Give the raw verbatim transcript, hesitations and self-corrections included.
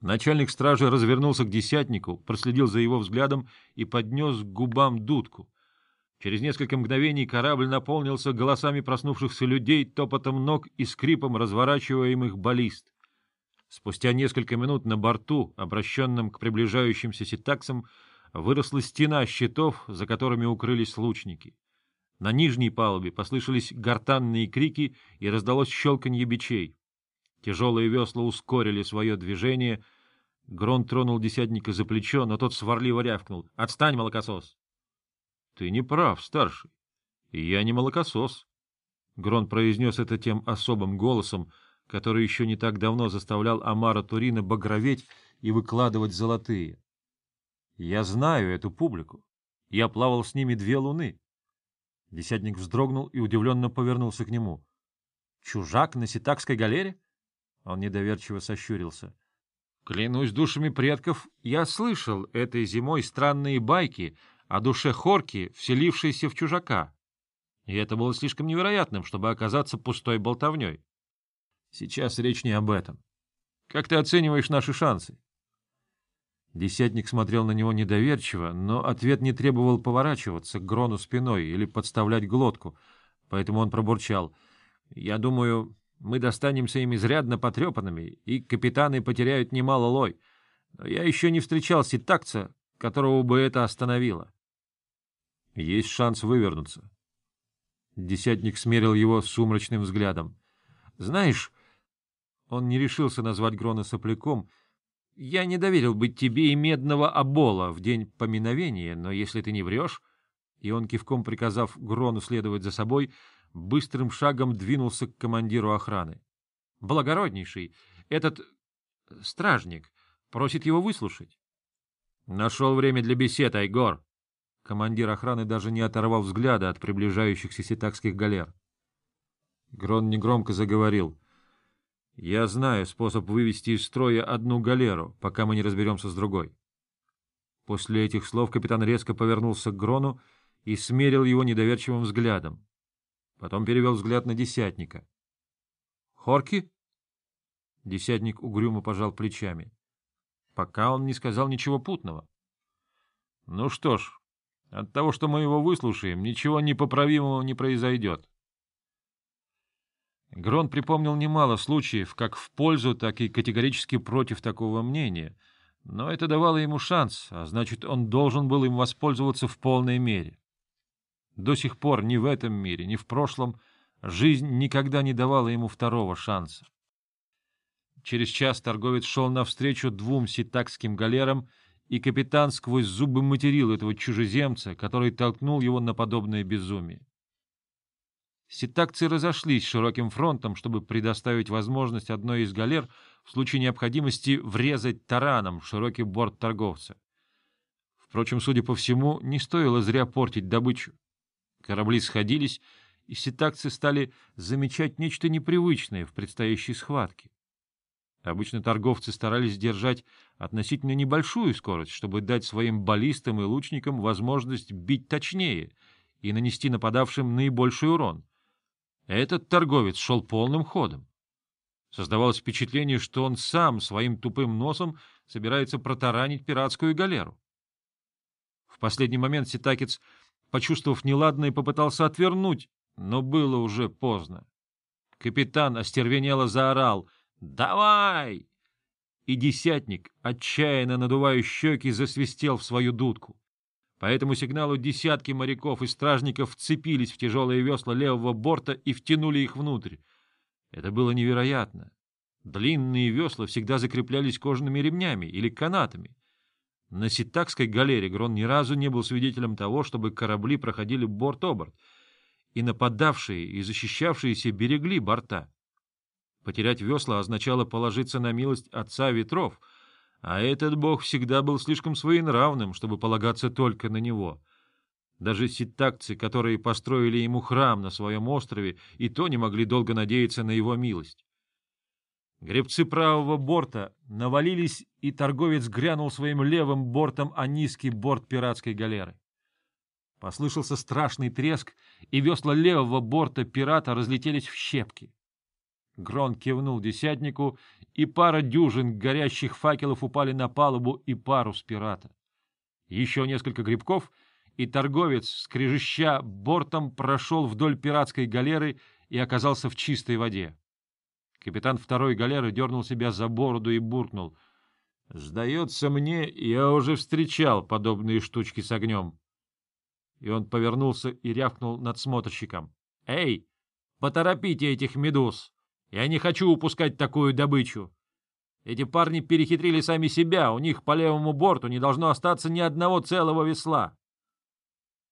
Начальник стражи развернулся к десятнику, проследил за его взглядом и поднес к губам дудку. Через несколько мгновений корабль наполнился голосами проснувшихся людей, топотом ног и скрипом разворачиваемых баллист. Спустя несколько минут на борту, обращенном к приближающимся ситаксам, выросла стена щитов, за которыми укрылись лучники. На нижней палубе послышались гортанные крики и раздалось щелканье бичей. Тяжелые весла ускорили свое движение. Грон тронул десятника за плечо, но тот сварливо рявкнул: — Отстань, молокосос! — Ты не прав, старший. Я не молокосос. Грон произнес это тем особым голосом, который еще не так давно заставлял Амара Турина багроветь и выкладывать золотые. Я знаю эту публику. Я плавал с ними две луны. Десятник вздрогнул и удивленно повернулся к нему. — Чужак на ситакской галере? Он недоверчиво сощурился. — Клянусь душами предков, я слышал этой зимой странные байки о душе Хорки, вселившейся в чужака. И это было слишком невероятным, чтобы оказаться пустой болтовней. Сейчас речь не об этом. Как ты оцениваешь наши шансы? Десятник смотрел на него недоверчиво, но ответ не требовал поворачиваться к Грону спиной или подставлять глотку, поэтому он пробурчал: — Я думаю, мы достанемся им изрядно потрепанными, и капитаны потеряют немало лой. Но я еще не встречал ситакца, которого бы это остановило. Есть шанс вывернуться. Десятник смерил его сумрачным взглядом. — Знаешь, он не решился назвать Грона сопляком. Я не доверил бы тебе и медного обола в день поминовения, но если ты не врешь... И он, кивком приказав Грону следовать за собой, быстрым шагом двинулся к командиру охраны. — Благороднейший, этот стражник просит его выслушать. — Нашел время для бесед, Айгор. Командир охраны даже не оторвал взгляда от приближающихся ситакских галер. Грон негромко заговорил: — Я знаю способ вывести из строя одну галеру, пока мы не разберемся с другой. После этих слов капитан резко повернулся к Грону и смерил его недоверчивым взглядом. Потом перевел взгляд на десятника. — Хорки? Десятник угрюмо пожал плечами. Пока он не сказал ничего путного. — Ну что ж, от того, что мы его выслушаем, ничего непоправимого не произойдет. Грон припомнил немало случаев, как в пользу, так и категорически против такого мнения, но это давало ему шанс, а значит, он должен был им воспользоваться в полной мере. До сих пор ни в этом мире, ни в прошлом жизнь никогда не давала ему второго шанса. Через час торговец шел навстречу двум ситакским галерам, и капитан сквозь зубы материл этого чужеземца, который толкнул его на подобное безумие. Ситакцы разошлись широким фронтом, чтобы предоставить возможность одной из галер в случае необходимости врезать тараном в широкий борт торговца. Впрочем, судя по всему, не стоило зря портить добычу. Корабли сходились, и ситакцы стали замечать нечто непривычное в предстоящей схватке. Обычно торговцы старались держать относительно небольшую скорость, чтобы дать своим баллистам и лучникам возможность бить точнее и нанести нападавшим наибольший урон. Этот торговец шел полным ходом. Создавалось впечатление, что он сам своим тупым носом собирается протаранить пиратскую галеру. В последний момент ситакец, почувствовав неладное, попытался отвернуть, но было уже поздно. Капитан остервенело заорал: «Давай!» И десятник, отчаянно надувая щеки, засвистел в свою дудку. По этому сигналу десятки моряков и стражников вцепились в тяжелые весла левого борта и втянули их внутрь. Это было невероятно. Длинные весла всегда закреплялись кожаными ремнями или канатами. На ситакской галере Грон ни разу не был свидетелем того, чтобы корабли проходили борт-оборт, и нападавшие и защищавшиеся берегли борта. Потерять весла означало положиться на милость Отца Ветров, а этот бог всегда был слишком своенравным, чтобы полагаться только на него. Даже ситакцы, которые построили ему храм на своем острове, и то не могли долго надеяться на его милость. Гребцы правого борта навалились, и торговец грянул своим левым бортом о низкий борт пиратской галеры. Послышался страшный треск, и весла левого борта пирата разлетелись в щепки. Грон кивнул десятнику, и пара дюжин горящих факелов упали на палубу и парус пирата. Еще несколько грибков, и торговец, скрежеща бортом, прошел вдоль пиратской галеры и оказался в чистой воде. Капитан второй галеры дернул себя за бороду и буркнул: — Сдается мне, я уже встречал подобные штучки с огнем. И он повернулся и рявкнул надсмотрщиком: — Эй, поторопите этих медуз! Я не хочу упускать такую добычу. Эти парни перехитрили сами себя, у них по левому борту не должно остаться ни одного целого весла.